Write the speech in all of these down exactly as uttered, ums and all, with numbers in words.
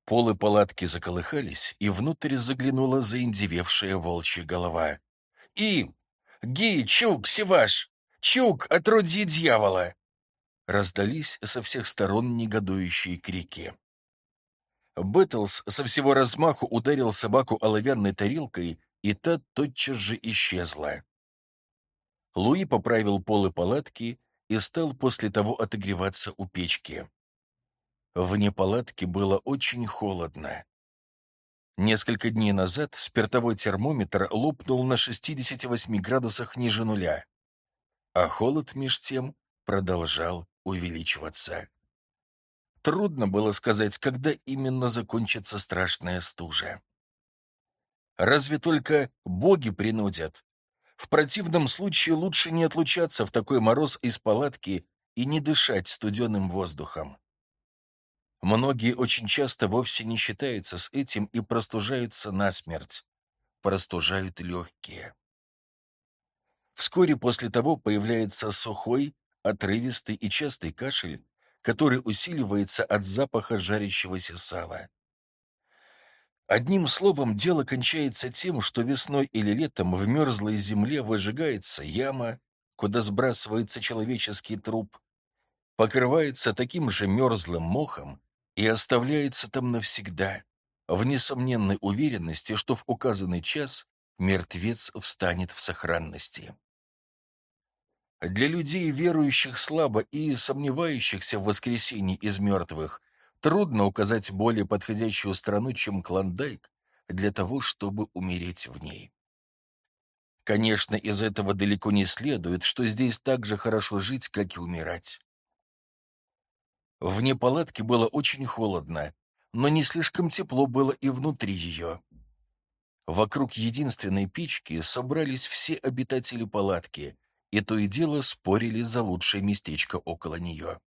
Полы палатки заколыхались, и внутрь заглянула заиндевевшая волчья голова. «И! Ги! Чук! Сиваш! Чук! Отродье дьявола!» Раздались со всех сторон негодующие крики. Бэтлс со всего размаху ударил собаку оловянной тарелкой, и та тотчас же исчезла. Луи поправил полы палатки и стал после того отогреваться у печки. Вне палатки было очень холодно. Несколько дней назад спиртовой термометр лопнул на шестидесяти восьми градусах ниже нуля, а холод меж тем продолжал увеличиваться. Трудно было сказать, когда именно закончится страшная стужа. Разве только боги принудят. В противном случае лучше не отлучаться в такой мороз из палатки и не дышать студеным воздухом. Многие очень часто вовсе не считаются с этим и простужаются насмерть. Простужают легкие. Вскоре после того появляется сухой, отрывистый и частый кашель, который усиливается от запаха жарящегося сала. Одним словом, дело кончается тем, что весной или летом в мерзлой земле выжигается яма, куда сбрасывается человеческий труп, покрывается таким же мерзлым мохом и оставляется там навсегда, в несомненной уверенности, что в указанный час мертвец встанет в сохранности. Для людей, верующих слабо и сомневающихся в воскресении из мертвых, трудно указать более подходящую страну, чем Клондайк, для того, чтобы умереть в ней. Конечно, из этого далеко не следует, что здесь так же хорошо жить, как и умирать. Вне палатки было очень холодно, но не слишком тепло было и внутри ее. Вокруг единственной печки собрались все обитатели палатки, и то и дело спорили за лучшее местечко около нее.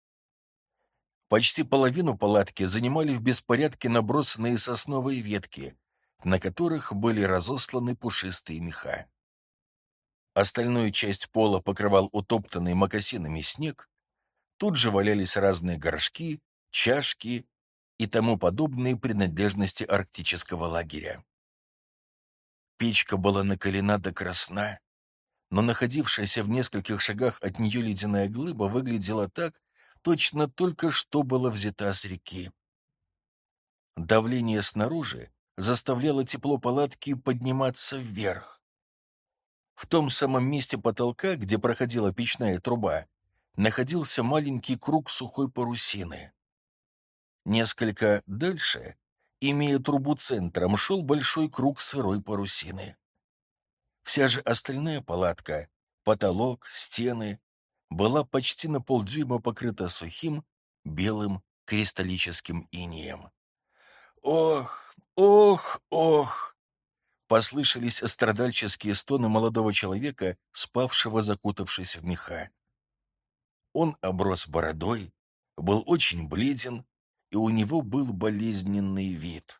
Почти половину палатки занимали в беспорядке набросанные сосновые ветки, на которых были разосланы пушистые меха. Остальную часть пола покрывал утоптанный мокасинами снег, тут же валялись разные горшки, чашки и тому подобные принадлежности арктического лагеря. Печка была накалена до красна, но находившаяся в нескольких шагах от нее ледяная глыба выглядела так, точно только что была взята с реки. Давление снаружи заставляло тепло палатки подниматься вверх. В том самом месте потолка, где проходила печная труба, находился маленький круг сухой парусины. Несколько дальше, имея трубу центром, шел большой круг сырой парусины. Вся же остальная палатка, потолок, стены, была почти на полдюйма покрыта сухим, белым кристаллическим инеем. «Ох, ох, ох!» Послышались страдальческие стоны молодого человека, спавшего, закутавшись в меха. Он оброс бородой, был очень бледен, и у него был болезненный вид.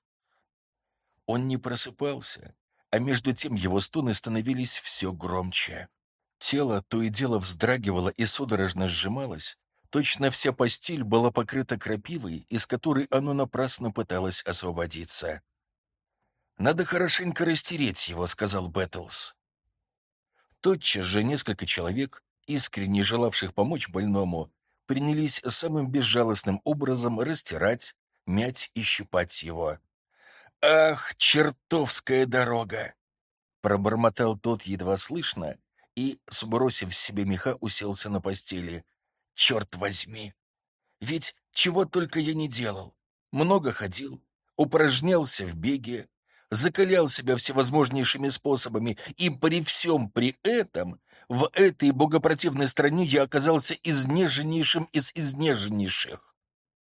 Он не просыпался, а между тем его стоны становились все громче. Тело то и дело вздрагивало и судорожно сжималось, точно вся постель была покрыта крапивой, из которой оно напрасно пыталось освободиться. «Надо хорошенько растереть его», — сказал Бэтлс. Тотчас же несколько человек, искренне желавших помочь больному, принялись самым безжалостным образом растирать, мять и щипать его. «Ах, чертовская дорога!» — пробормотал тот едва слышно и, сбросив с себя меха, уселся на постели. «Черт возьми! Ведь чего только я не делал. Много ходил, упражнялся в беге, закалял себя всевозможнейшими способами, и при всем при этом в этой богопротивной стране я оказался изнеженнейшим из изнеженнейших».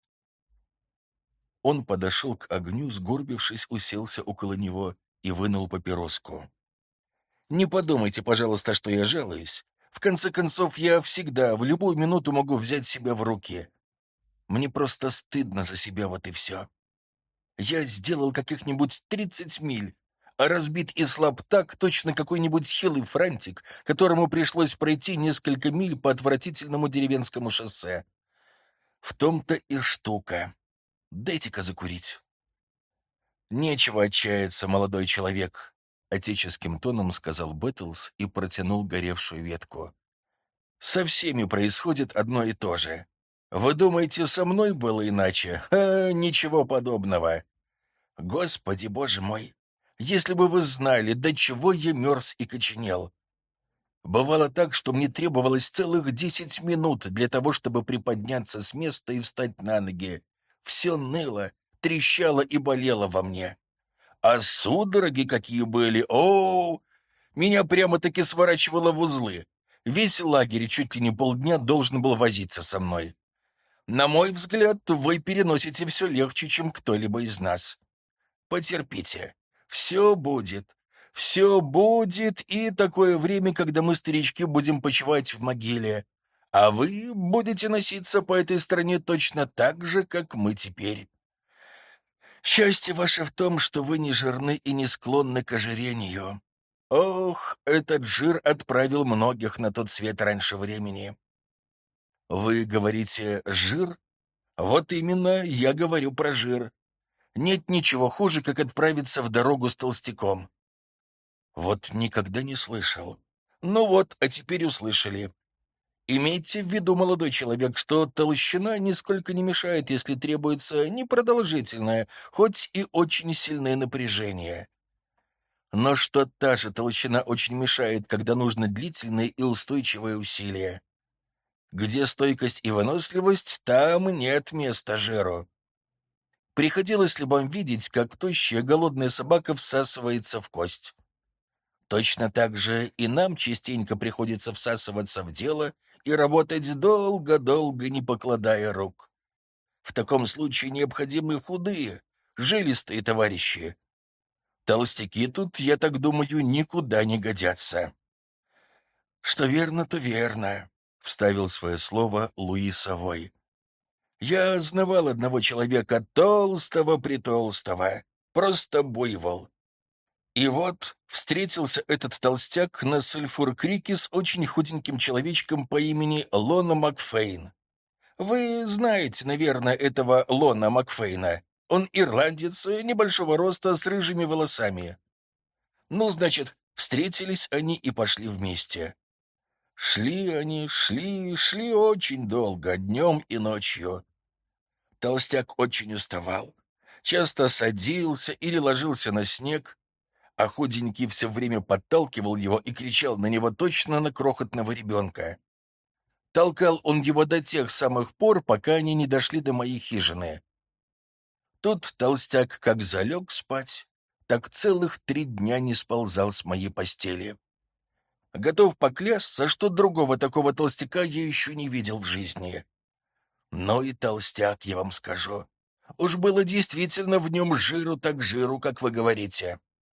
Он подошел к огню, сгорбившись, уселся около него и вынул папироску. «Не подумайте, пожалуйста, что я жалуюсь. В конце концов, я всегда, в любую минуту могу взять себя в руки. Мне просто стыдно за себя, вот и все. Я сделал каких-нибудь тридцать миль, а разбит и слаб так, точно какой-нибудь хилый франтик, которому пришлось пройти несколько миль по отвратительному деревенскому шоссе. В том-то и штука. Дайте-ка закурить». «Нечего отчаяться, молодой человек», — отеческим тоном сказал Бэттлс и протянул горевшую ветку. «Со всеми происходит одно и то же. Вы думаете, со мной было иначе? Ха, ничего подобного. Господи, боже мой, если бы вы знали, до чего я мерз и коченел. Бывало так, что мне требовалось целых десять минут для того, чтобы приподняться с места и встать на ноги. Все ныло, трещало и болело во мне. А судороги какие были! О, меня прямо-таки сворачивало в узлы. Весь лагерь чуть ли не полдня должен был возиться со мной. На мой взгляд, вы переносите все легче, чем кто-либо из нас. Потерпите. Все будет. Все будет, и такое время, когда мы, старички, будем почивать в могиле. А вы будете носиться по этой стране точно так же, как мы теперь. Счастье ваше в том, что вы не жирны и не склонны к ожирению. Ох, этот жир отправил многих на тот свет раньше времени. Вы говорите «жир»? Вот именно, я говорю про жир. Нет ничего хуже, как отправиться в дорогу с толстяком. Вот никогда не слышал. Ну вот, а теперь услышали. Имейте в виду, молодой человек, что толщина нисколько не мешает, если требуется непродолжительное, хоть и очень сильное напряжение. Но что та же толщина очень мешает, когда нужно длительное и устойчивое усилие. Где стойкость и выносливость, там нет места жиру. Приходилось ли вам видеть, как тощая голодная собака всасывается в кость? Точно так же и нам частенько приходится всасываться в дело и работать долго-долго, не покладая рук. В таком случае необходимы худые, жилистые товарищи. Толстяки тут, я так думаю, никуда не годятся. Что верно, то верно, — вставил свое слово Луи Совой. Я знавал одного человека толстого-притолстого, просто буйвол. И вот встретился этот толстяк на Сульфур-Крике с очень худеньким человечком по имени Лона Макфейн. Вы знаете, наверное, этого Лона Макфейна. Он ирландец, небольшого роста, с рыжими волосами. Ну, значит, встретились они и пошли вместе. Шли они, шли, шли очень долго, днем и ночью. Толстяк очень уставал. Часто садился или ложился на снег, а худенький все время подталкивал его и кричал на него точно на крохотного ребенка. Толкал он его до тех самых пор, пока они не дошли до моей хижины. Тут толстяк как залег спать, так целых три дня не сползал с моей постели. Готов поклясться, что другого такого толстяка я еще не видел в жизни. Ну и толстяк, я вам скажу. Уж было действительно в нем жиру так жиру, как вы говорите.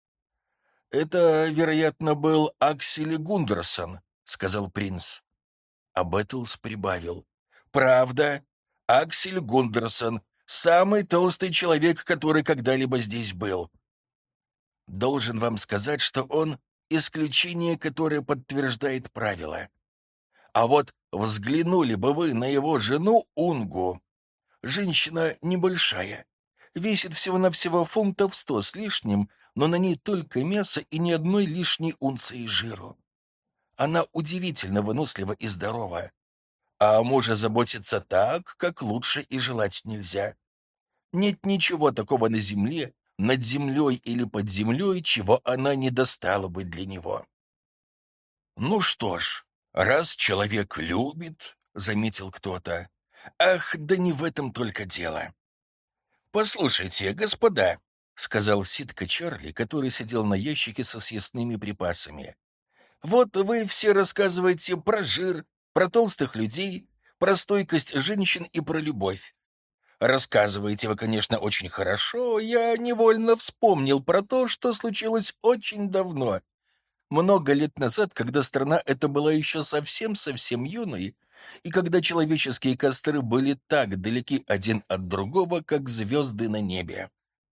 «Это, вероятно, был Аксель Гундерсон», — сказал принц. А Бэттлс прибавил. «Правда, Аксель Гундерсон, самый толстый человек, который когда-либо здесь был. Должен вам сказать, что он исключение, которое подтверждает правило. А вот взглянули бы вы на его жену Унгу. Женщина небольшая, весит всего-навсего фунтов сто с лишним, но на ней только мясо и ни одной лишней унции жиру. Она удивительно вынослива и здорова. А о муже заботится так, как лучше и желать нельзя. Нет ничего такого на земле, над землей или под землей, чего она не достала бы для него. «Ну что ж, раз человек любит, — заметил кто-то, — ах, да не в этом только дело. Послушайте, господа, — сказал Ситка Чарли, который сидел на ящике со съестными припасами, — вот вы все рассказываете про жир, про толстых людей, про стойкость женщин и про любовь. Рассказываете вы, конечно, очень хорошо. Я невольно вспомнил про то, что случилось очень давно, много лет назад, когда страна эта была еще совсем-совсем юной, и когда человеческие костры были так далеки один от другого, как звезды на небе.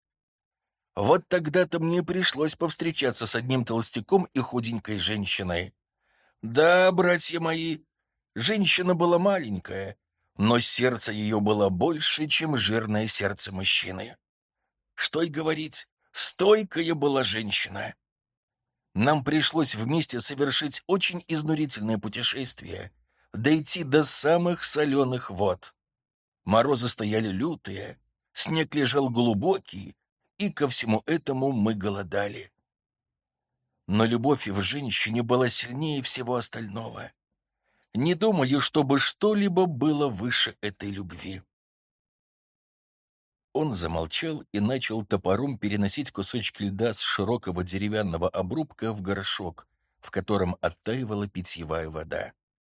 Вот тогда-то мне пришлось повстречаться с одним толстяком и худенькой женщиной. Да, братья мои, женщина была маленькая, но сердце ее было больше, чем жирное сердце мужчины. Что и говорить, Стойкая была женщина. Нам пришлось вместе совершить очень изнурительное путешествие, дойти до самых соленых вод. Морозы стояли лютые, снег лежал глубокий, и ко всему этому мы голодали. Но любовь в женщине была сильнее всего остального. Не думаю, чтобы что-либо было выше этой любви. Он замолчал и начал топором переносить кусочки льда с широкого деревянного обрубка в горшок, в котором оттаивала питьевая вода.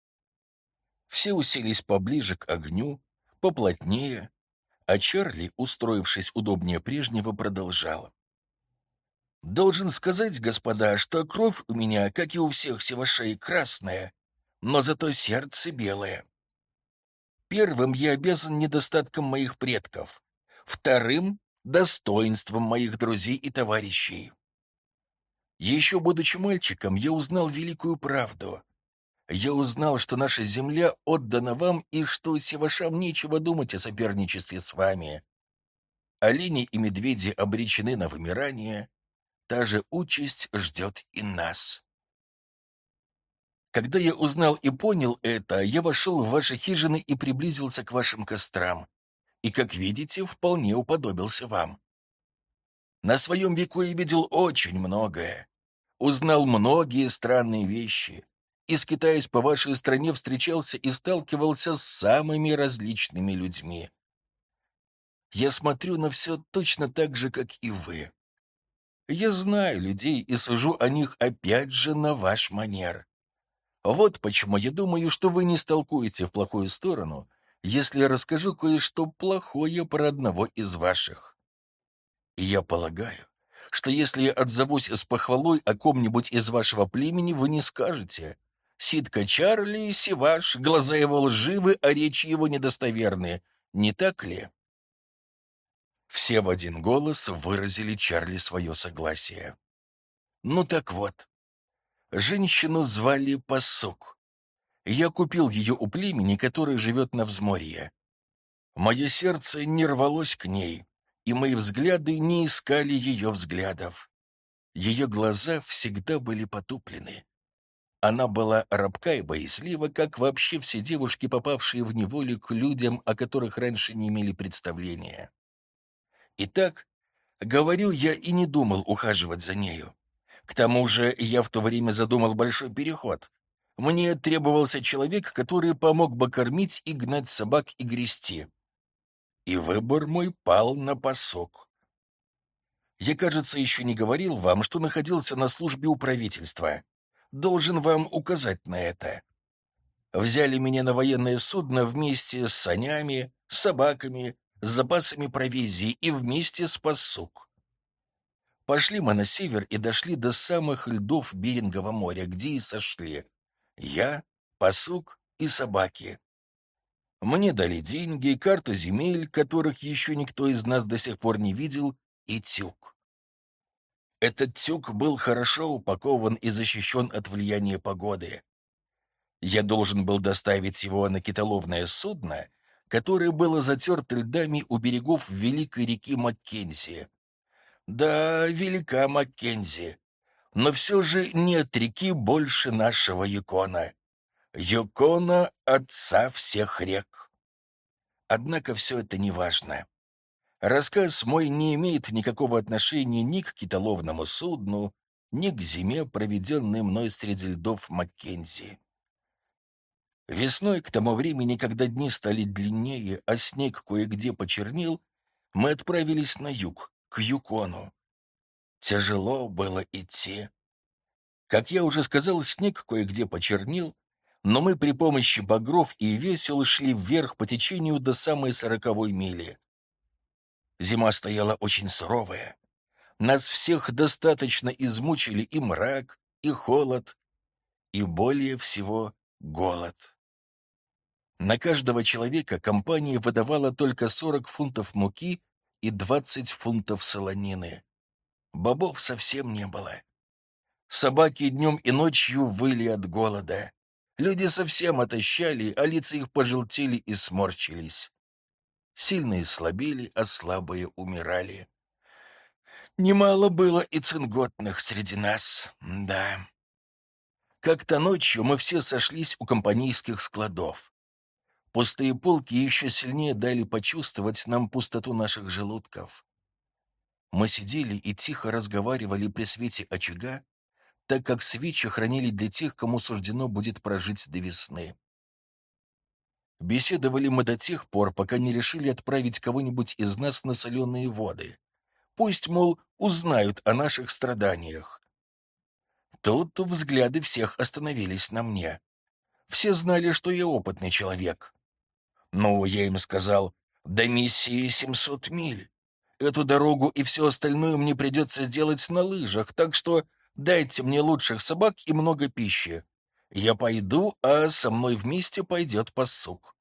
Все уселись поближе к огню, поплотнее, а Чарли, устроившись удобнее прежнего, продолжал. «Должен сказать, господа, что кровь у меня, как и у всех севашей, красная, но зато сердце белое. Первым я обязан недостатком моих предков, вторым — достоинством моих друзей и товарищей. Еще будучи мальчиком, я узнал великую правду. Я узнал, что наша земля отдана вам и что севашам нечего думать о соперничестве с вами. Олени и медведи обречены на вымирание, та же участь ждет и нас. Когда я узнал и понял это, я вошел в ваши хижины и приблизился к вашим кострам, и, как видите, вполне уподобился вам. На своем веку я видел очень многое, узнал многие странные вещи, и, скитаясь по вашей стране, встречался и сталкивался с самыми различными людьми. Я смотрю на все точно так же, как и вы. Я знаю людей и сужу о них опять же на ваш манер. Вот почему я думаю, что вы не столкуете в плохую сторону, если я расскажу кое-что плохое про одного из ваших. И я полагаю, что если я отзовусь с похвалой о ком-нибудь из вашего племени, вы не скажете: «Ситка Чарли, севаш, глаза его лживы, а речи его недостоверны». Не так ли? Все в один голос выразили Чарли свое согласие. Ну так вот, женщину звали Пасук. Я купил ее у племени, которое живет на взморье. Мое сердце не рвалось к ней, и мои взгляды не искали ее взглядов. Ее глаза всегда были потуплены. Она была рабка и боязлива, как вообще все девушки, попавшие в неволю к людям, о которых раньше не имели представления. Итак, говорю, я и не думал ухаживать за нею. К тому же я в то время задумал большой переход. Мне требовался человек, который помог бы кормить и гнать собак и грести. И выбор мой пал на Пасук. Я, кажется, еще не говорил вам, что находился на службе у правительства. Должен вам указать на это. Взяли меня на военное судно вместе с санями, с собаками, с запасами провизии и вместе с Пасук. Пошли мы на север и дошли до самых льдов Берингового моря, где и сошли. Я, Пасук и собаки. Мне дали деньги, карту земель, которых еще никто из нас до сих пор не видел, и тюк. Этот тюк был хорошо упакован и защищен от влияния погоды. Я должен был доставить его на китоловное судно, которое было затерто льдами у берегов великой реки Маккензи. Да, велика Маккензи, но все же нет реки больше нашего Юкона. Юкона — отца всех рек. Однако все это не важно. Рассказ мой не имеет никакого отношения ни к китоловному судну, ни к зиме, проведенной мной среди льдов Маккензи. Весной, к тому времени, когда дни стали длиннее, а снег кое-где почернел, мы отправились на юг, к Юкону. Тяжело было идти. Как я уже сказал, снег кое-где почернел, но мы при помощи багров и весел шли вверх по течению до самой сороковой мили. Зима стояла очень суровая. Нас всех достаточно измучили и мрак, и холод, и более всего голод. На каждого человека компания выдавала только сорок фунтов муки и двадцать фунтов солонины. Бобов совсем не было. Собаки днем и ночью выли от голода. Люди совсем отощали, а лица их пожелтели и сморщились. Сильные слабели, а слабые умирали. Немало было и цинготных среди нас, да. Как-то ночью мы все сошлись у компанейских складов. Пустые полки еще сильнее дали почувствовать нам пустоту наших желудков. Мы сидели и тихо разговаривали при свете очага, так как свечи хранили для тех, кому суждено будет прожить до весны. Беседовали мы до тех пор, пока не решили отправить кого-нибудь из нас на соленые воды. Пусть, мол, узнают о наших страданиях. Тут взгляды всех остановились на мне. Все знали, что я опытный человек. Ну, я им сказал, до миссии семьсот миль. Эту дорогу и все остальное мне придется сделать на лыжах, так что дайте мне лучших собак и много пищи. Я пойду, а со мной вместе пойдет пасук.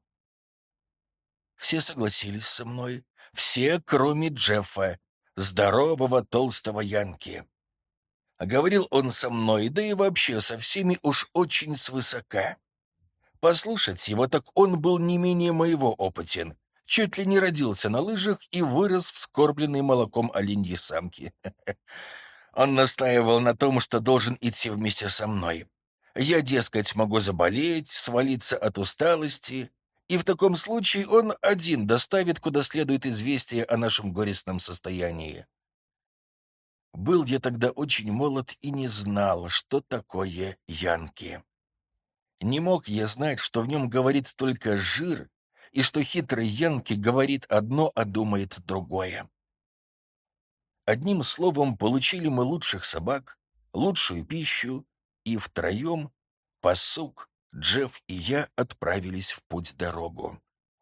Все согласились со мной, все, кроме Джеффа, здорового толстого янки. Говорил он со мной, да и вообще со всеми уж очень свысока. Послушать его, так он был не менее моего опытен. Чуть ли не родился на лыжах и вырос вскормленный молоком оленьей самки. Он настаивал на том, что должен идти вместе со мной. Я, дескать, могу заболеть, свалиться от усталости, и в таком случае он один доставит куда следует известие о нашем горестном состоянии. Был я тогда очень молод и не знал, что такое янки. Не мог я знать, что в нем говорит только жир, и что хитрый янки говорит одно, а думает другое. Одним словом, получили мы лучших собак, лучшую пищу, и втроем, пасук, Джефф и я отправились в путь-дорогу.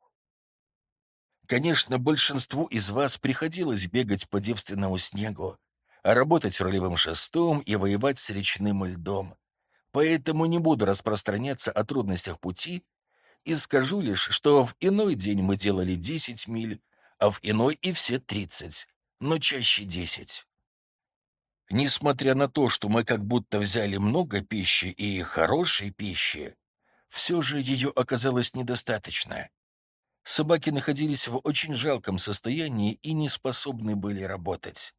Конечно, большинству из вас приходилось бегать по девственному снегу, а работать рулевым шестом и воевать с речным льдом. Поэтому не буду распространяться о трудностях пути и скажу лишь, что в иной день мы делали десять миль, а в иной и все тридцать, но чаще десять. Несмотря на то, что мы как будто взяли много пищи и хорошей пищи, все же ее оказалось недостаточно. Собаки находились в очень жалком состоянии и не способны были работать.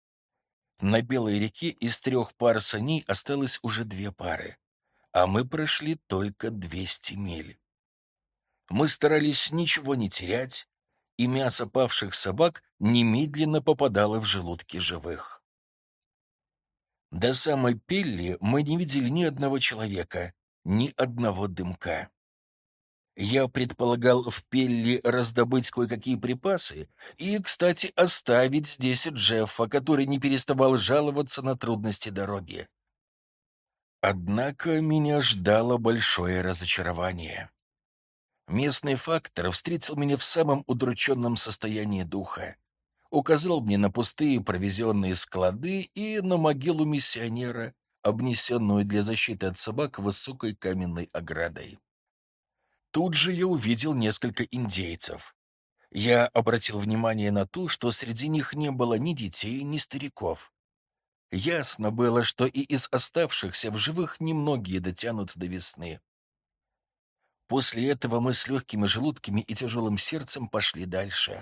На Белой реке из трех пар саней осталось уже две пары, а мы прошли только двести миль. Мы старались ничего не терять, и мясо павших собак немедленно попадало в желудки живых. До самой Пелли мы не видели ни одного человека, ни одного дымка. Я предполагал в Пелли раздобыть кое-какие припасы и, кстати, оставить здесь Джеффа, который не переставал жаловаться на трудности дороги. Однако меня ждало большое разочарование. Местный фактор встретил меня в самом удрученном состоянии духа. Указал мне на пустые провизионные склады и на могилу миссионера, обнесенную для защиты от собак высокой каменной оградой. Тут же я увидел несколько индейцев. Я обратил внимание на то, что среди них не было ни детей, ни стариков. Ясно было, что и из оставшихся в живых немногие дотянут до весны. После этого мы с легкими желудками и тяжелым сердцем пошли дальше.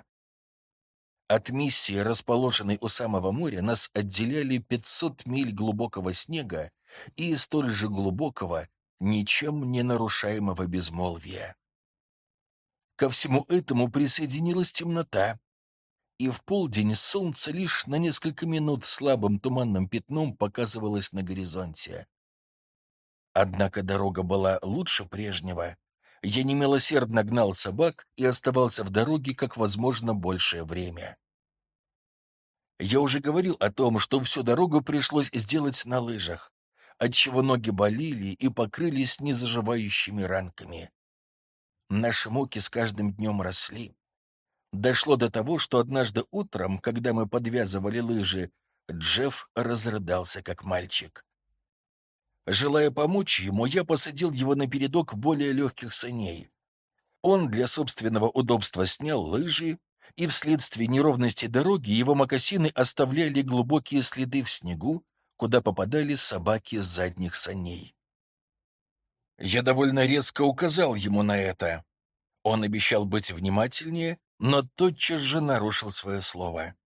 От миссии, расположенной у самого моря, нас отделяли пятьсот миль глубокого снега и столь же глубокого, ничем не нарушаемого безмолвия. Ко всему этому присоединилась темнота, и в полдень солнце лишь на несколько минут слабым туманным пятном показывалось на горизонте. Однако дорога была лучше прежнего. Я немилосердно гнал собак и оставался в дороге как возможно большее время. Я уже говорил о том, что всю дорогу пришлось сделать на лыжах, отчего ноги болели и покрылись незаживающими ранками. Наши муки с каждым днем росли. Дошло до того, что однажды утром, когда мы подвязывали лыжи, Джефф разрыдался как мальчик. Желая помочь ему, я посадил его на передок более легких саней. Он для собственного удобства снял лыжи, и вследствие неровности дороги его мокасины оставляли глубокие следы в снегу, куда попадали собаки с задних саней. Я довольно резко указал ему на это. Он обещал быть внимательнее, но тотчас же нарушил свое слово.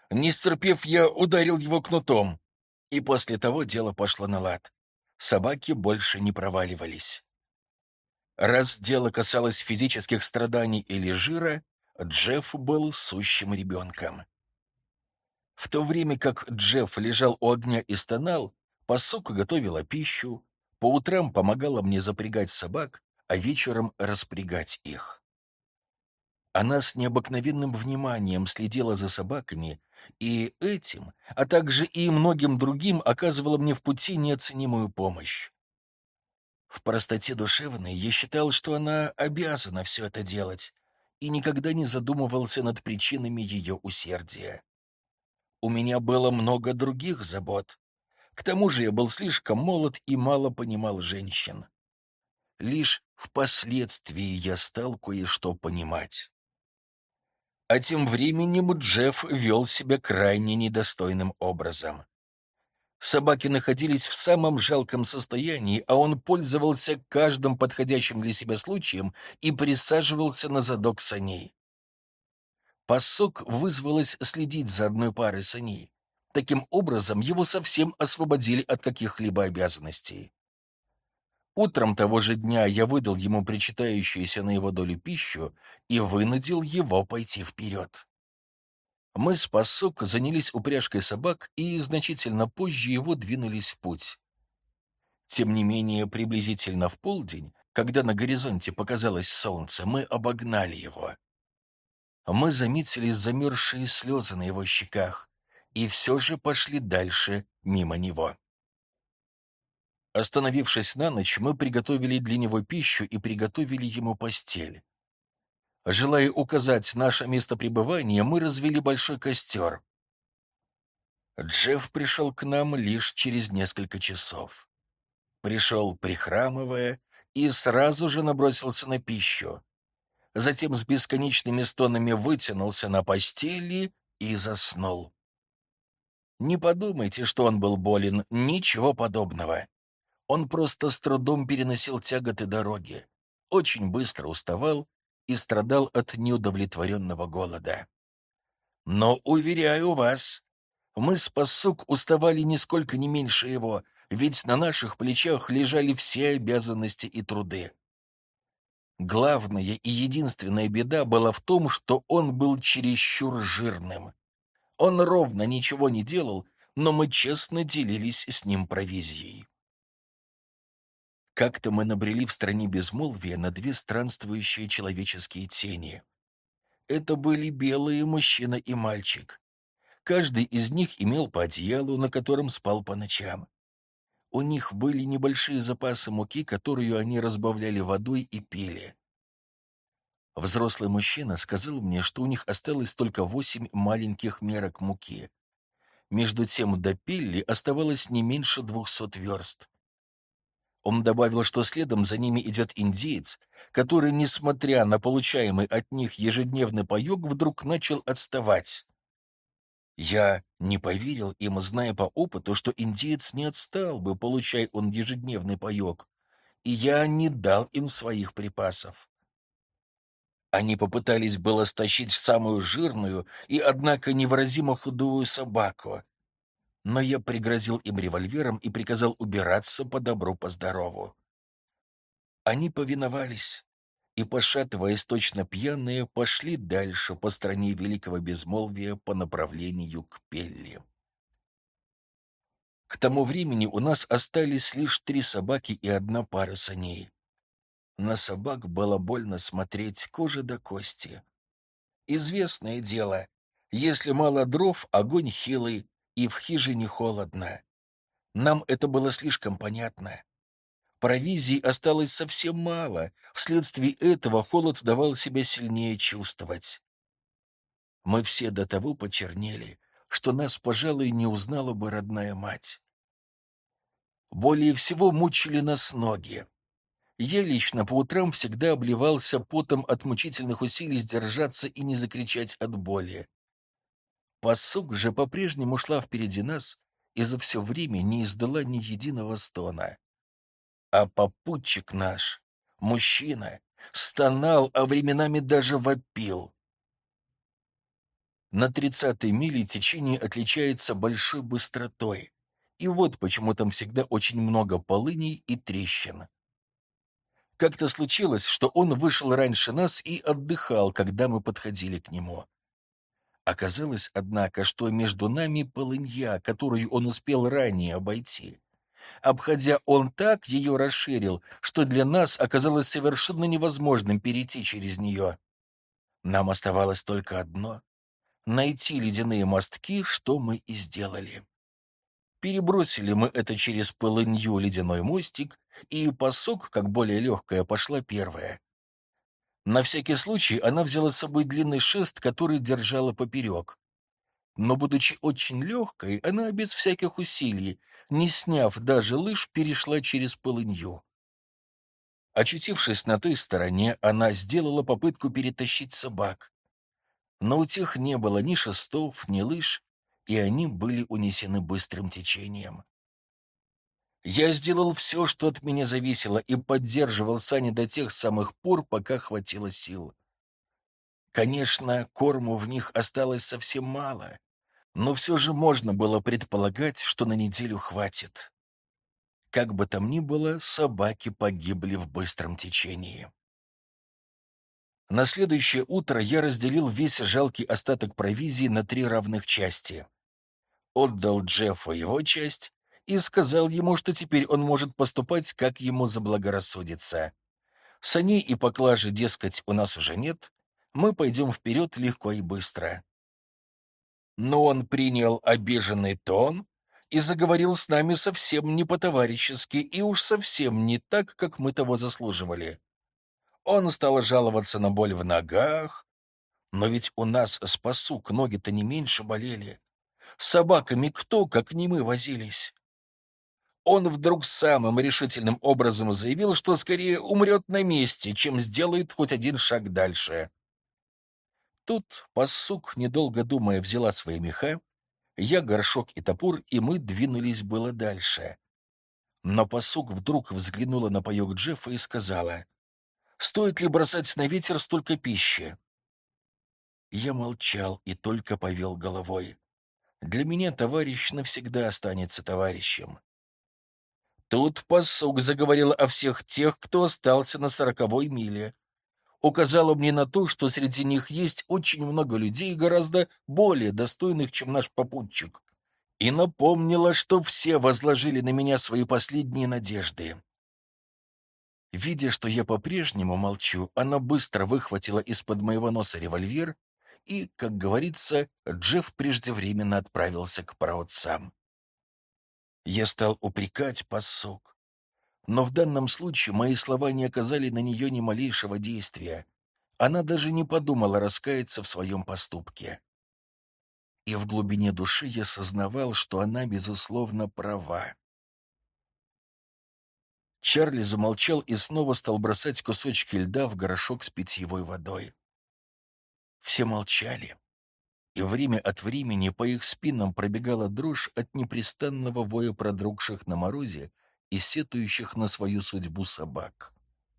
Не стерпев, я ударил его кнутом. И после того дело пошло на лад. Собаки больше не проваливались. Раз дело касалось физических страданий или жира, Джефф был сущим ребенком. В то время как Джефф лежал у огня и стонал, пасука готовила пищу, по утрам помогала мне запрягать собак, а вечером распрягать их. Она с необыкновенным вниманием следила за собаками, и этим, а также и многим другим оказывала мне в пути неоценимую помощь. В простоте душевной я считал, что она обязана все это делать, и никогда не задумывался над причинами ее усердия. У меня было много других забот. К тому же я был слишком молод и мало понимал женщин. Лишь впоследствии я стал кое-что понимать. А тем временем Джефф вел себя крайне недостойным образом. Собаки находились в самом жалком состоянии, а он пользовался каждым подходящим для себя случаем и присаживался на задок саней. Пасок вызвалось следить за одной парой саней. Таким образом, его совсем освободили от каких-либо обязанностей. Утром того же дня я выдал ему причитающуюся на его долю пищу и вынудил его пойти вперед. Мы с Пасок занялись упряжкой собак и значительно позже его двинулись в путь. Тем не менее, приблизительно в полдень, когда на горизонте показалось солнце, мы обогнали его. Мы заметили замерзшие слезы на его щеках и все же пошли дальше мимо него. Остановившись на ночь, мы приготовили для него пищу и приготовили ему постель. Желая указать наше место пребывания, мы развели большой костер. Джефф пришел к нам лишь через несколько часов. Пришел, прихрамывая, и сразу же набросился на пищу. Затем с бесконечными стонами вытянулся на постели и заснул. Не подумайте, что он был болен, ничего подобного. Он просто с трудом переносил тяготы дороги, очень быстро уставал и страдал от неудовлетворенного голода. Но, уверяю вас, мы с Пасук уставали нисколько не меньше его, ведь на наших плечах лежали все обязанности и труды. Главная и единственная беда была в том, что он был чересчур жирным. Он ровно ничего не делал, но мы честно делились с ним провизией. Как-то мы набрели в стране безмолвия на две странствующие человеческие тени. Это были белые мужчина и мальчик. Каждый из них имел по одеялу, на котором спал по ночам. У них были небольшие запасы муки, которую они разбавляли водой и пили. Взрослый мужчина сказал мне, что у них осталось только восемь маленьких мерок муки. Между тем до Пелли оставалось не меньше двухсот верст. Он добавил, что следом за ними идет индеец, который, несмотря на получаемый от них ежедневный паёк, вдруг начал отставать. Я не поверил им, зная по опыту, что индеец не отстал бы, получая он ежедневный паёк, и я не дал им своих припасов. Они попытались было стащить самую жирную и, однако, невыразимо худую собаку, но я пригрозил им револьвером и приказал убираться по добру, по здорову. Они повиновались и, пошатываясь точно пьяные, пошли дальше по стране великого безмолвия по направлению к Пелли. К тому времени у нас остались лишь три собаки и одна пара саней. На собак было больно смотреть, кожа до кости. Известное дело, если мало дров, огонь хилый, и в хижине холодно. Нам это было слишком понятно. Провизии осталось совсем мало, вследствие этого холод давал себя сильнее чувствовать. Мы все до того почернели, что нас, пожалуй, не узнала бы родная мать. Более всего мучили нас ноги. Я лично по утрам всегда обливался потом от мучительных усилий сдержаться и не закричать от боли. Пасук же по-прежнему шла впереди нас и за все время не издала ни единого стона. А попутчик наш, мужчина, стонал, а временами даже вопил. На тридцатой миле течение отличается большой быстротой. И вот почему там всегда очень много полыней и трещин. Как-то случилось, что он вышел раньше нас и отдыхал, когда мы подходили к нему. Оказалось, однако, что между нами полынья, которую он успел ранее обойти. Обходя, он так ее расширил, что для нас оказалось совершенно невозможным перейти через нее. Нам оставалось только одно — найти ледяные мостки, что мы и сделали. Перебросили мы это через полынью ледяной мостик, и пасок, как более легкая, пошла первая. На всякий случай она взяла с собой длинный шест, который держала поперек. Но, будучи очень легкой, она без всяких усилий, не сняв даже лыж, перешла через полынью. Очутившись на той стороне, она сделала попытку перетащить собак. Но у тех не было ни шестов, ни лыж, и они были унесены быстрым течением. Я сделал все, что от меня зависело, и поддерживал сани до тех самых пор, пока хватило сил. Конечно, корму в них осталось совсем мало, но все же можно было предполагать, что на неделю хватит. Как бы там ни было, собаки погибли в быстром течении. На следующее утро я разделил весь жалкий остаток провизии на три равных части. Отдал Джеффу его часть и сказал ему, что теперь он может поступать, как ему заблагорассудится. Саней и поклажи, дескать, у нас уже нет, мы пойдем вперед легко и быстро. Но он принял обиженный тон и заговорил с нами совсем не по-товарищески и уж совсем не так, как мы того заслуживали. Он стал жаловаться на боль в ногах, но ведь у нас с пасук ноги-то не меньше болели. С собаками кто, как не мы, возились? Он вдруг самым решительным образом заявил, что скорее умрет на месте, чем сделает хоть один шаг дальше. Тут пасук, недолго думая, взяла свои меха, я горшок и топор, и мы двинулись было дальше. Но пасук вдруг взглянула на паёк Джеффа и сказала: «Стоит ли бросать на ветер столько пищи?» Я молчал и только повел головой. Для меня товарищ навсегда останется товарищем. Тут пасук заговорила о всех тех, кто остался на сороковой миле. Указала мне на то, что среди них есть очень много людей, гораздо более достойных, чем наш попутчик. И напомнила, что все возложили на меня свои последние надежды. Видя, что я по-прежнему молчу, она быстро выхватила из-под моего носа револьвер, и, как говорится, Джефф преждевременно отправился к праотцам. Я стал упрекать пасок, но в данном случае мои слова не оказали на нее ни малейшего действия. Она даже не подумала раскаяться в своем поступке. И в глубине души я сознавал, что она, безусловно, права. Чарли замолчал и снова стал бросать кусочки льда в горшок с питьевой водой. Все молчали, и время от времени по их спинам пробегала дрожь от непрестанного воя продрогших на морозе и сетующих на свою судьбу собак.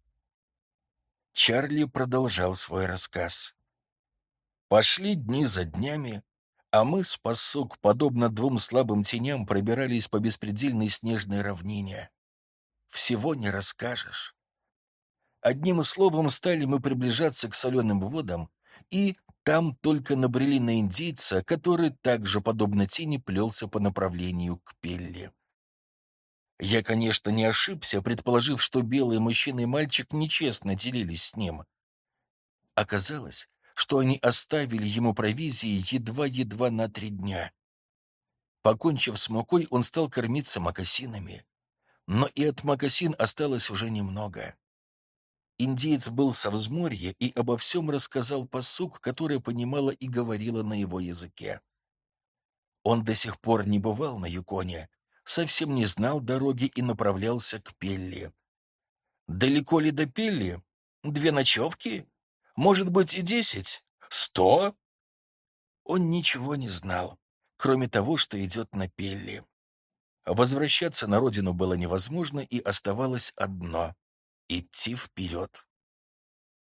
Чарли продолжал свой рассказ. Пошли дни за днями, а мы с пасок, подобно двум слабым теням, пробирались по беспредельной снежной равнине. Всего не расскажешь. Одним словом, стали мы приближаться к соленым водам, и там только набрели на индейца, который также, подобно тени, плелся по направлению к Пелле. Я, конечно, не ошибся, предположив, что белый мужчина и мальчик нечестно делились с ним. Оказалось, что они оставили ему провизии едва-едва на три дня. Покончив с мукой, он стал кормиться мокасинами. Но и от мокасин осталось уже немного. Индеец был со взморья и обо всем рассказал пасук, которая понимала и говорила на его языке. Он до сих пор не бывал на Юконе, совсем не знал дороги и направлялся к Пелли. Далеко ли до Пелли? Две ночевки? Может быть, и десять? Сто? Он ничего не знал, кроме того, что идет на Пелли. Возвращаться на родину было невозможно, и оставалось одно — идти вперед.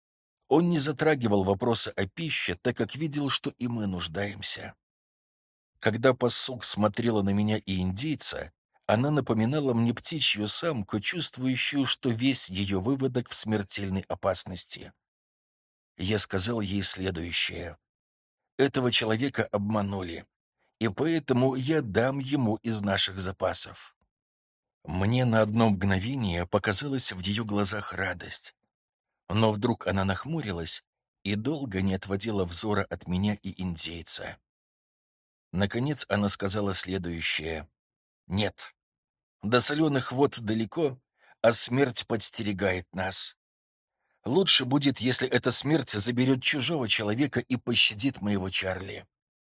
Он не затрагивал вопроса о пище, так как видел, что и мы нуждаемся. Когда пасук смотрела на меня и индейца, она напоминала мне птичью самку, чувствующую, что весь ее выводок в смертельной опасности. Я сказал ей следующее. Этого человека обманули, и поэтому я дам ему из наших запасов. Мне на одно мгновение показалась в ее глазах радость, но вдруг она нахмурилась и долго не отводила взора от меня и индейца. Наконец она сказала следующее. «Нет, до соленых вод далеко, а смерть подстерегает нас. Лучше будет, если эта смерть заберет чужого человека и пощадит моего Чарли».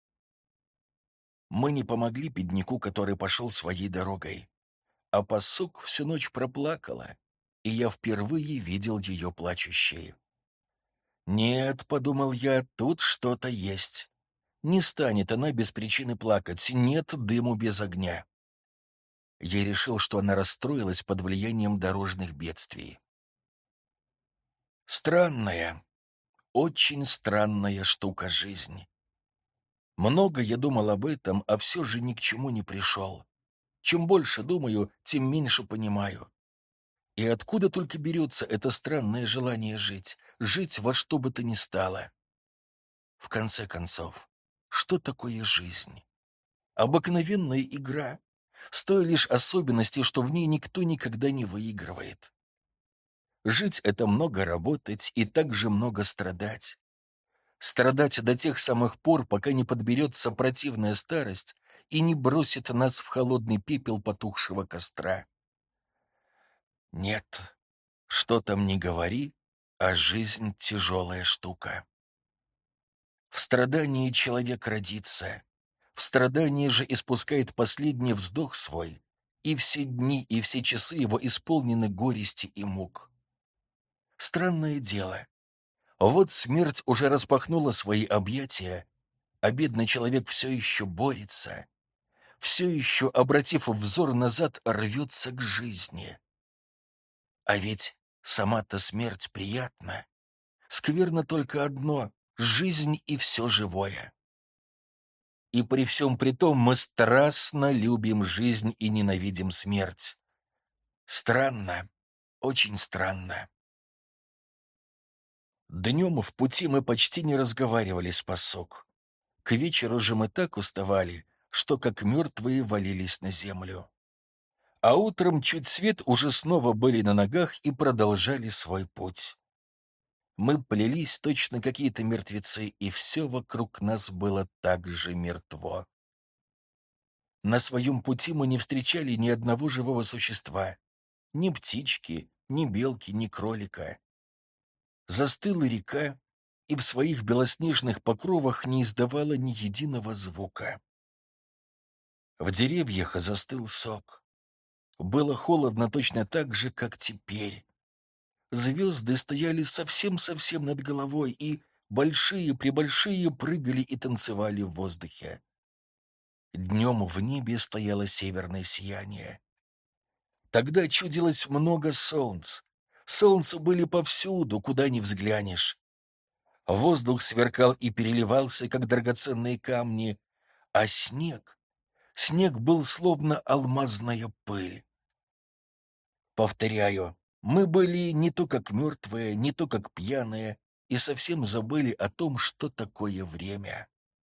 Мы не помогли бедняку, который пошел своей дорогой, а пасук всю ночь проплакала, и я впервые видел ее плачущей. «Нет», — подумал я, — «тут что-то есть. Не станет она без причины плакать, нет дыму без огня». Я решил, что она расстроилась под влиянием дорожных бедствий. Странная, очень странная штука жизнь. Много я думал об этом, а все же ни к чему не пришел. Чем больше думаю, тем меньше понимаю. И откуда только берется это странное желание жить, жить во что бы то ни стало? В конце концов, что такое жизнь? Обыкновенная игра, с той лишь особенностью, что в ней никто никогда не выигрывает. Жить — это много работать и также много страдать. Страдать до тех самых пор, пока не подберется противная старость и не бросит нас в холодный пепел потухшего костра. Нет, что там ни говори, а жизнь — тяжелая штука. В страдании человек родится, в страдании же испускает последний вздох свой, и все дни и все часы его исполнены горести и мук. Странное дело. Вот смерть уже распахнула свои объятия, а бедный человек все еще борется, все еще, обратив взор назад, рвется к жизни. А ведь сама-то смерть приятна. Скверно только одно — жизнь и все живое. И при всем при том мы страстно любим жизнь и ненавидим смерть. Странно, очень странно. Днем в пути мы почти не разговаривали с пасок. К вечеру же мы так уставали, что как мертвые валились на землю. А утром чуть свет уже снова были на ногах и продолжали свой путь. Мы плелись точно какие-то мертвецы, и все вокруг нас было так же мертво. На своем пути мы не встречали ни одного живого существа, ни птички, ни белки, ни кролика. Застыла река, и в своих белоснежных покровах не издавала ни единого звука. В деревьях застыл сок. Было холодно точно так же, как теперь. Звезды стояли совсем-совсем над головой, и большие-пребольшие прыгали и танцевали в воздухе. Днем в небе стояло северное сияние. Тогда чудилось много солнц. Солнца были повсюду, куда ни взглянешь. Воздух сверкал и переливался, как драгоценные камни, а снег, снег был словно алмазная пыль. Повторяю, мы были не то как мертвые, не то как пьяные, и совсем забыли о том, что такое время.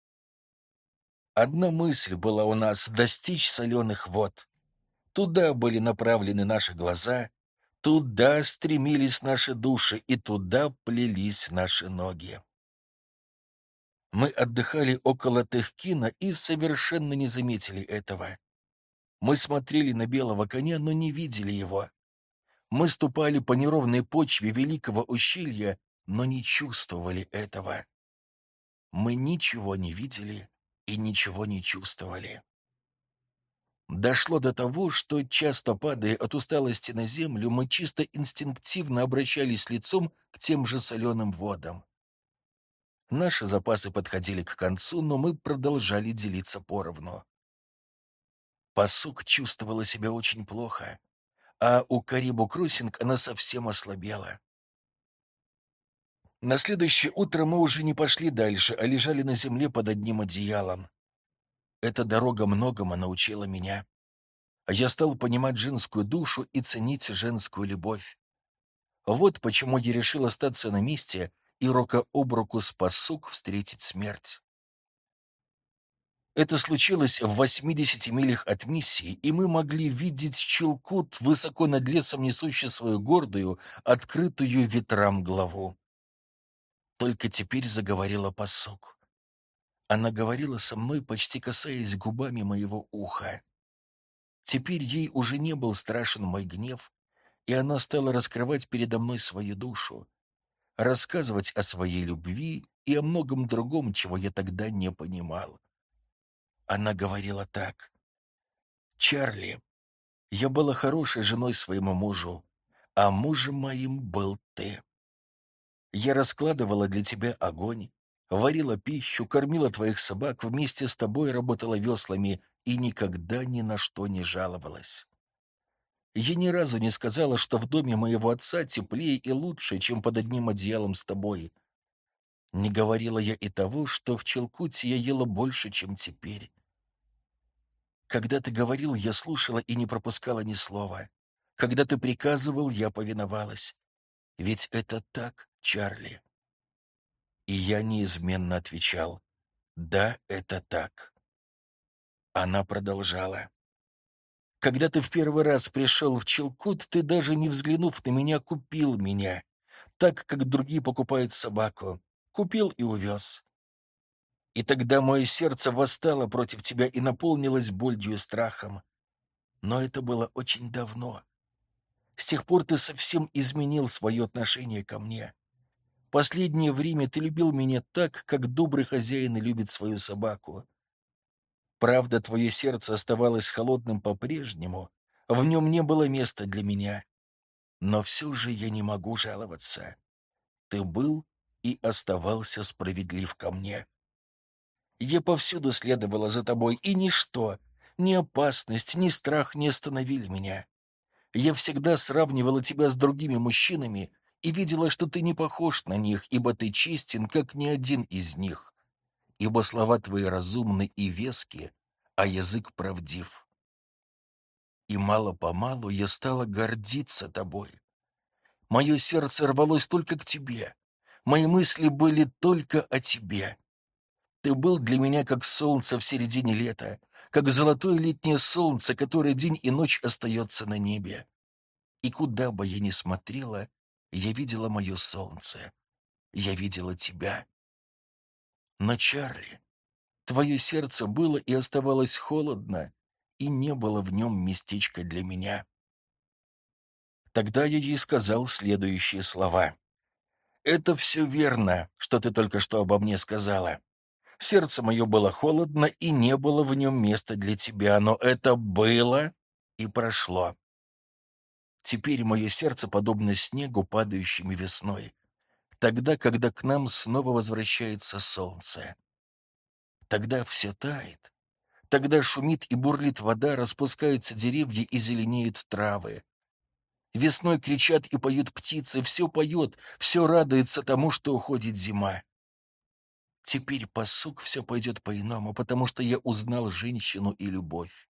Одна мысль была у нас — достичь соленых вод. Туда были направлены наши глаза, туда стремились наши души, и туда плелись наши ноги. Мы отдыхали около Техкина и совершенно не заметили этого. Мы смотрели на белого коня, но не видели его. Мы ступали по неровной почве великого ущелья, но не чувствовали этого. Мы ничего не видели и ничего не чувствовали. Дошло до того, что, часто падая от усталости на землю, мы чисто инстинктивно обращались лицом к тем же соленым водам. Наши запасы подходили к концу, но мы продолжали делиться поровну. Пасук чувствовала себя очень плохо, а у Карибу Кроссинг она совсем ослабела. На следующее утро мы уже не пошли дальше, а лежали на земле под одним одеялом. Эта дорога многому научила меня. Я стал понимать женскую душу и ценить женскую любовь. Вот почему я решил остаться на месте и рука об руку с пасук встретить смерть. Это случилось в восьмидесяти милях от миссии, и мы могли видеть Чилкут, высоко над лесом несущий свою гордую, открытую ветрам главу. Только теперь заговорила пасук. Она говорила со мной, почти касаясь губами моего уха. Теперь ей уже не был страшен мой гнев, и она стала раскрывать передо мной свою душу, рассказывать о своей любви и о многом другом, чего я тогда не понимал. Она говорила так: «Чарли, я была хорошей женой своему мужу, а мужем моим был ты. Я раскладывала для тебя огонь, варила пищу, кормила твоих собак, вместе с тобой работала веслами и никогда ни на что не жаловалась. Я ни разу не сказала, что в доме моего отца теплее и лучше, чем под одним одеялом с тобой. Не говорила я и того, что в Челкуте я ела больше, чем теперь. Когда ты говорил, я слушала и не пропускала ни слова. Когда ты приказывал, я повиновалась. Ведь это так, Чарли». И я неизменно отвечал: «Да, это так». Она продолжала: «Когда ты в первый раз пришел в Челкут, ты, даже не взглянув на меня, купил меня, так, как другие покупают собаку. Купил и увез. И тогда мое сердце восстало против тебя и наполнилось болью и страхом. Но это было очень давно. С тех пор ты совсем изменил свое отношение ко мне. Последнее время ты любил меня так, как добрый хозяин любит свою собаку. Правда, твое сердце оставалось холодным по-прежнему, в нем не было места для меня. Но все же я не могу жаловаться. Ты был и оставался справедлив ко мне. Я повсюду следовала за тобой, и ничто, ни опасность, ни страх не остановили меня. Я всегда сравнивала тебя с другими мужчинами и видела, что ты не похож на них, ибо ты честен, как ни один из них, ибо слова твои разумны и вески, а язык правдив. И мало-помалу я стала гордиться тобой. Мое сердце рвалось только к тебе. Мои мысли были только о тебе. Ты был для меня как солнце в середине лета, как золотое летнее солнце, которое день и ночь остается на небе. И куда бы я ни смотрела, я видела мое солнце. Я видела тебя. Но, Чарли, твое сердце было и оставалось холодно, и не было в нем местечка для меня. Тогда я ей сказал следующие слова. «Это все верно, что ты только что обо мне сказала. Сердце мое было холодно, и не было в нем места для тебя, но это было и прошло. Теперь мое сердце подобно снегу, падающему весной, тогда, когда к нам снова возвращается солнце. Тогда все тает. Тогда шумит и бурлит вода, распускаются деревья и зеленеют травы. Весной кричат и поют птицы, все поет, все радуется тому, что уходит зима. Теперь, пасук, все пойдет по-иному, потому что я узнал женщину и любовь».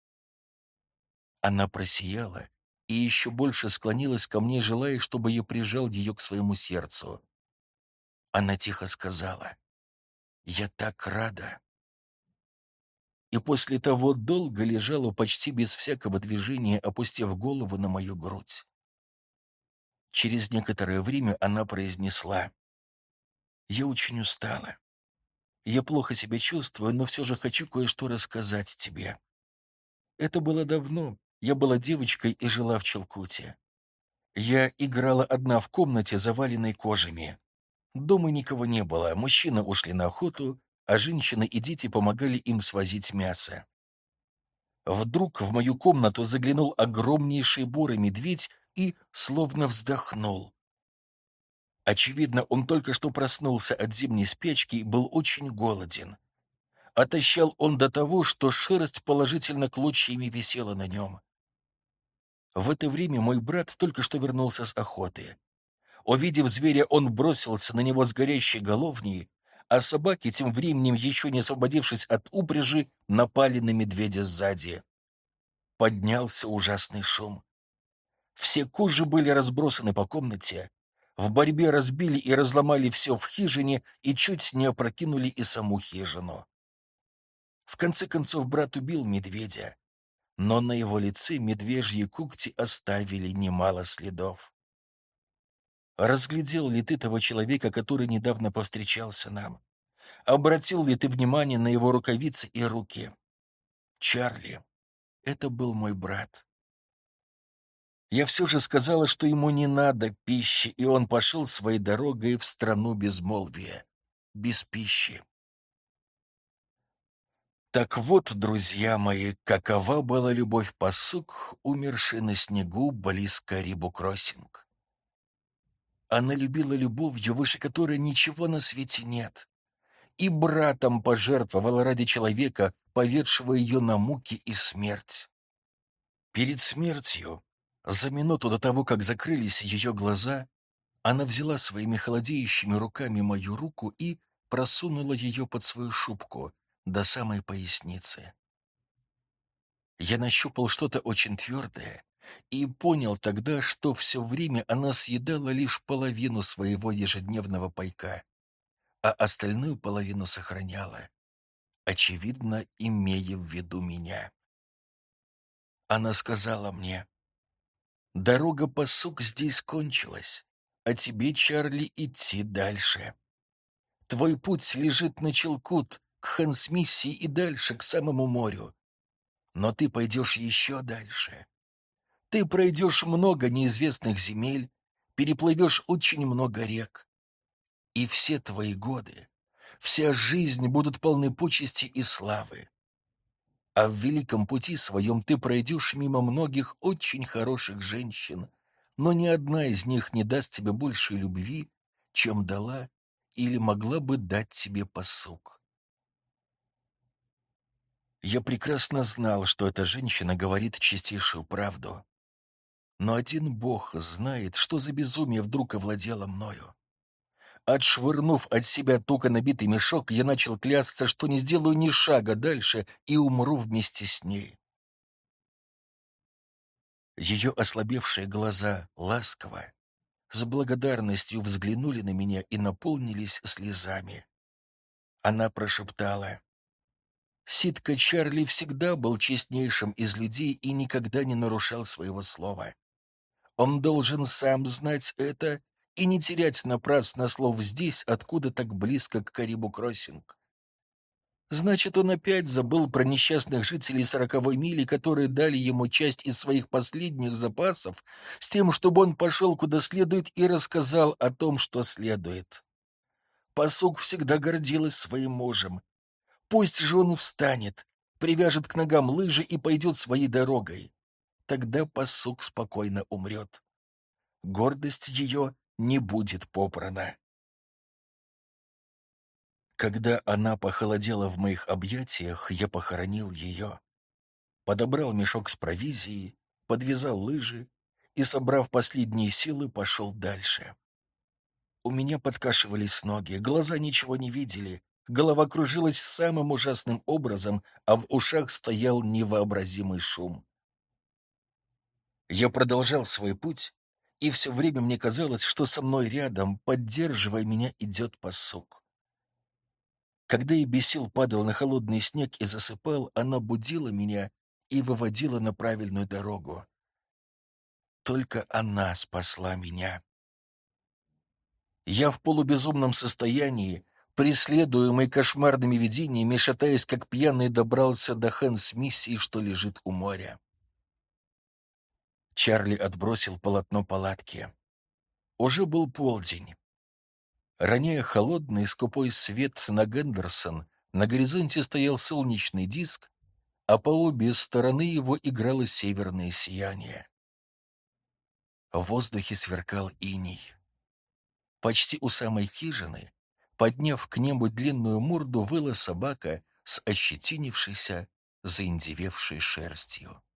Она просияла и еще больше склонилась ко мне, желая, чтобы я прижал ее к своему сердцу. Она тихо сказала: «Я так рада». И после того долго лежала почти без всякого движения, опустив голову на мою грудь. Через некоторое время она произнесла: «Я очень устала. Я плохо себя чувствую, но все же хочу кое-что рассказать тебе. Это было давно. Я была девочкой и жила в Челкуте. Я играла одна в комнате, заваленной кожами. Дома никого не было, мужчины ушли на охоту, а женщины и дети помогали им свозить мясо. Вдруг в мою комнату заглянул огромнейший бурый медведь и словно вздохнул. Очевидно, он только что проснулся от зимней спячки и был очень голоден. Отощал он до того, что шерсть положительно клочьями висела на нем. В это время мой брат только что вернулся с охоты. Увидев зверя, он бросился на него с горящей головней, а собаки, тем временем еще не освободившись от упряжи, напали на медведя сзади. Поднялся ужасный шум. Все кожи были разбросаны по комнате, в борьбе разбили и разломали все в хижине и чуть не опрокинули и саму хижину. В конце концов брат убил медведя, но на его лице медвежьи когти оставили немало следов. Разглядел ли ты того человека, который недавно повстречался нам? Обратил ли ты внимание на его рукавицы и руки? Чарли, это был мой брат. Я все же сказала, что ему не надо пищи, и он пошел своей дорогой в страну безмолвия, без пищи. Так вот, друзья мои, какова была любовь Пасук, умершей на снегу близ Карибу-Кроссинг. Она любила любовью, выше которой ничего на свете нет, и братом пожертвовала ради человека, поведшего ее на муки и смерть. Перед смертью, за минуту до того, как закрылись ее глаза, она взяла своими холодеющими руками мою руку и просунула ее под свою шубку до самой поясницы. Я нащупал что-то очень твердое и понял тогда, что все время она съедала лишь половину своего ежедневного пайка, а остальную половину сохраняла, очевидно, имея в виду меня. Она сказала мне: «Дорога Пасук здесь кончилась, а тебе, Чарли, идти дальше. Твой путь лежит на Чилкут, к Хансмиссии и дальше, к самому морю. Но ты пойдешь еще дальше. Ты пройдешь много неизвестных земель, переплывешь очень много рек. И все твои годы, вся жизнь будут полны почести и славы. А в великом пути своем ты пройдешь мимо многих очень хороших женщин, но ни одна из них не даст тебе больше любви, чем дала или могла бы дать тебе Пасук». Я прекрасно знал, что эта женщина говорит чистейшую правду. Но один Бог знает, что за безумие вдруг овладело мною. Отшвырнув от себя туго набитый мешок, я начал клясться, что не сделаю ни шага дальше и умру вместе с ней. Ее ослабевшие глаза ласково, с благодарностью взглянули на меня и наполнились слезами. Она прошептала: «Ситка Чарли всегда был честнейшим из людей и никогда не нарушал своего слова. Он должен сам знать это и не терять напрасно слов здесь, откуда так близко к Карибу-Кроссинг. Значит, он опять забыл про несчастных жителей сороковой мили, которые дали ему часть из своих последних запасов, с тем, чтобы он пошел куда следует и рассказал о том, что следует. Пасук всегда гордилась своим мужем. Пусть же он встанет, привяжет к ногам лыжи и пойдет своей дорогой. Тогда Пасук спокойно умрет. Гордость ее не будет попрана». Когда она похолодела в моих объятиях, я похоронил ее. Подобрал мешок с провизией, подвязал лыжи и, собрав последние силы, пошел дальше. У меня подкашивались ноги, глаза ничего не видели, голова кружилась самым ужасным образом, а в ушах стоял невообразимый шум. Я продолжал свой путь, и все время мне казалось, что со мной рядом, поддерживая меня, идет Пасук. Когда я без сил падал на холодный снег и засыпал, она будила меня и выводила на правильную дорогу. Только она спасла меня. Я в полубезумном состоянии, преследуемый кошмарными видениями, шатаясь как пьяный, добрался до Хэнс-миссии, что лежит у моря. Чарли отбросил полотно палатки. Уже был полдень. Роняя холодный скупой свет на Гендерсон, на горизонте стоял солнечный диск, а по обе стороны его играло северное сияние. В воздухе сверкал иней. Почти у самой хижины, подняв к небу длинную морду, выла собака с ощетинившейся, заиндевевшей шерстью.